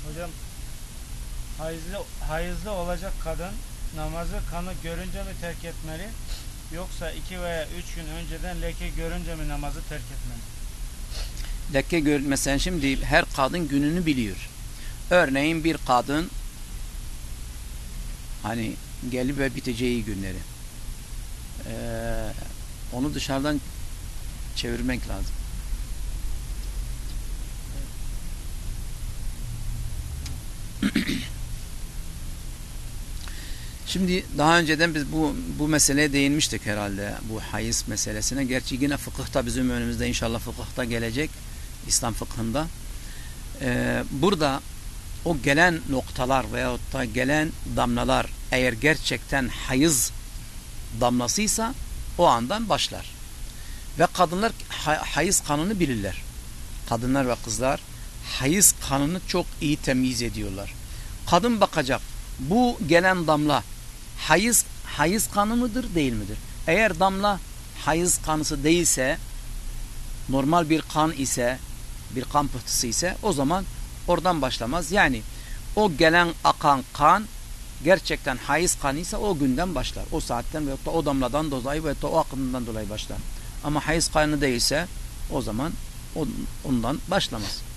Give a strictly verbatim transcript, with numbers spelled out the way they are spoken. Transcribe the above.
Hocam, hayızlı, hayızlı olacak kadın namazı kanı görünce mi terk etmeli, yoksa iki veya üç gün önceden leke görünce mi namazı terk etmeli? Leke gör, mesela şimdi her kadın gününü biliyor. Örneğin bir kadın hani gelip ve biteceği günleri. Ee, onu dışarıdan çevirmek lazım. Şimdi daha önceden biz bu bu meseleye değinmiştik herhalde, bu hayız meselesine. Gerçi yine fıkıhta bizim önümüzde, inşallah fıkıhta gelecek, İslam fıkhında. Ee, burada o gelen noktalar veyahut da gelen damlalar eğer gerçekten hayız damlasıysa o andan başlar. Ve kadınlar hayız kanını bilirler. Kadınlar ve kızlar hayız kanını çok iyi temyiz ediyorlar. Kadın bakacak, bu gelen damla hayız hayız kanı mıdır, değil midir? Eğer damla hayız kanısı değilse, normal bir kan ise, bir kan pıhtısı ise, o zaman oradan başlamaz. Yani o gelen akan kan gerçekten hayız kanıysa o günden başlar. O saatten veyahut da o damladan dolayı veyahut da o akımdan dolayı başlar. Ama hayız kanı değilse o zaman ondan başlamaz.